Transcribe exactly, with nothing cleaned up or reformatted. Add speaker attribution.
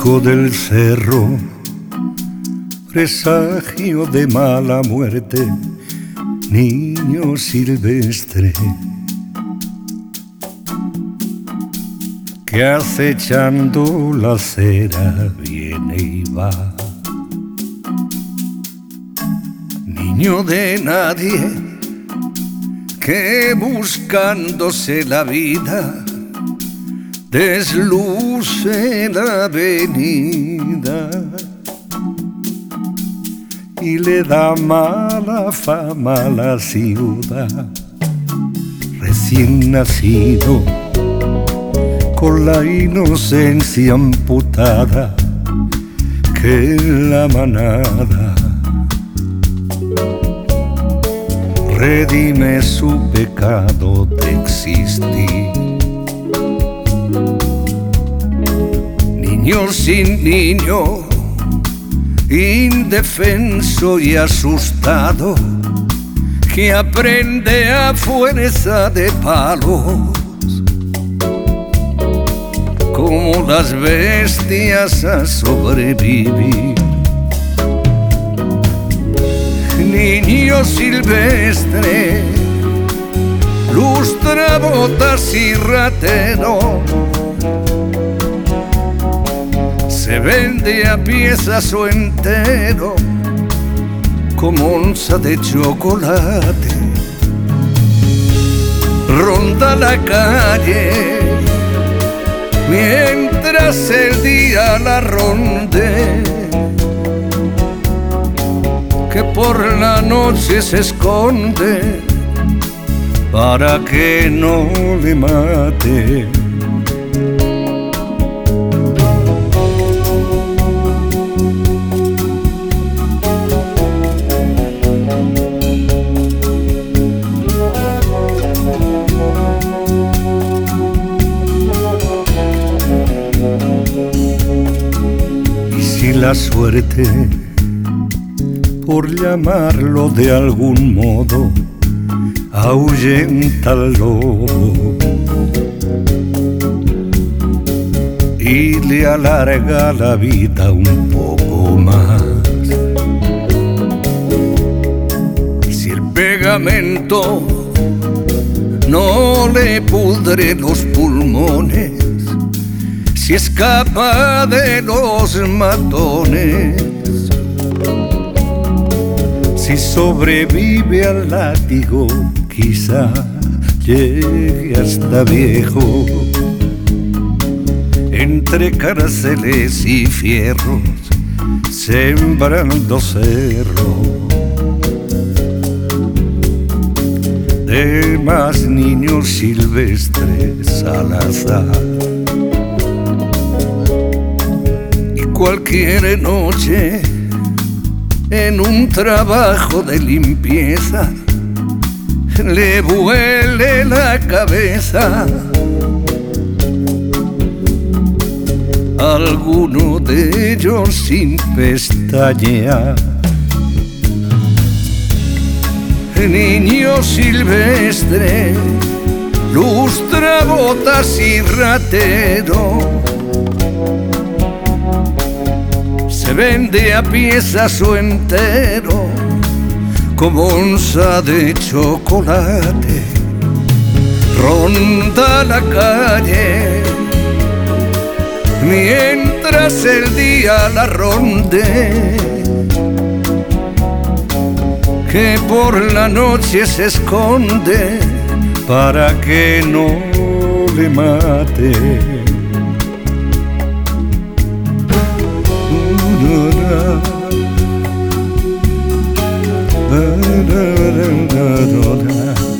Speaker 1: hijo del cerro, presagio de mala muerte, niño silvestre, que acechando la acera viene y va. Niño de nadie, que buscándose la vida desluce la avenida y le da mala fama a la ciudad. Recién nacido, con la inocencia amputada, que la manada redime su pecado de existir. Niño sin niño, indefenso y asustado, que aprende a fuerza de palos, como las bestias, a sobrevivir. Niño silvestre, lustrabotas y ratero, se vende a piezas o entero como onza de chocolate. Ronda la calle mientras el día la ronde, que por la noche se esconde para que no le mate. Y si la suerte, por llamarlo de algún modo, ahuyenta al lobo y le alarga la vida un poco más. Si el pegamento no le pudre los pulmones, si escapa de los matones, si sobrevive al látigo, quizá llegue hasta viejo, entre cárceles y fierros, sembrando cerro. De más niños silvestres al azar, y cualquier noche en un trabajo de limpieza le vuele la cabeza alguno de ellos sin pestañear. Niño silvestre, lustrabotas y ratero, se vende a piezas o entero como onza de chocolate. Ronda la calle mientras el día la ronde, que por la noche se esconde para que no le mate. Da, da, da, da, da, da.